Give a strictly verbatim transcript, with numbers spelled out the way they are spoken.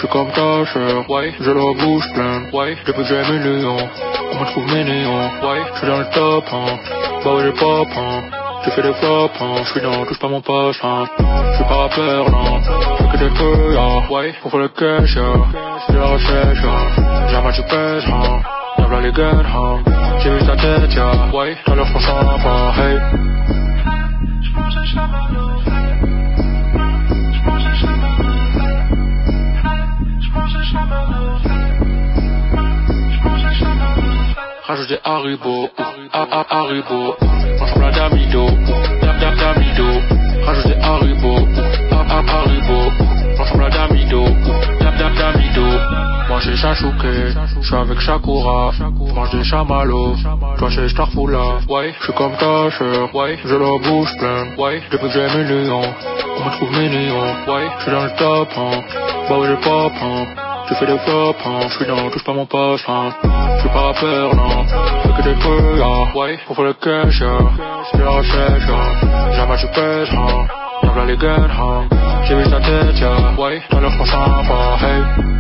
J'suis comme ta sœur, ouais, j'ai la bouche pleine, ouais, j'ai plus que j'ai millions, on me trouve mignon, ouais, j'suis dans le top, hein, bah ouais j'ai pop, hein, j'ai fait des flops, hein, j'suis dans, touche pas mon poche, hein, j'suis pas rappeur, non, j'fais que des feux, hein, ouais, pour faire le cash, hein, c'est la recherche, hein, jamais tu pèses, hein, y'a v'là les guns, hein, j'ai vu ta tête, yeah, ouais, t'as l'air trop sympa, hey. Rajoute des Haribo, ah ah Haribo, ensemble à Damido, dam dam Damido. Rajoute des Haribo, ah ah Haribo, ensemble à Damido, dam dam Damido. Moi j'ai chachouké, j'suis avec Shakura, j'mange des chamallows, toi chez Starfoula, ouais, j'suis comme ta sœur, ouais, j'ai la bouche pleine, ouais, depuis que j'ai millions, on me trouve mignon, ouais, j'suis dans le top, hein, bah ouais j'ai pop, hein. J'ai fait des flops, hein, j'suis dans, touche pas mon poche, hein, j'suis pas rappeur, non, j'fais que des feux, hein, ouais, pour faire le cash, yeah, c'est la recherche, hein, jamais tu pèses, hein, y'a v'là les guns, hein, j'ai vu ta tête, yeah, ouais, t'as l'air trop sympa, hey.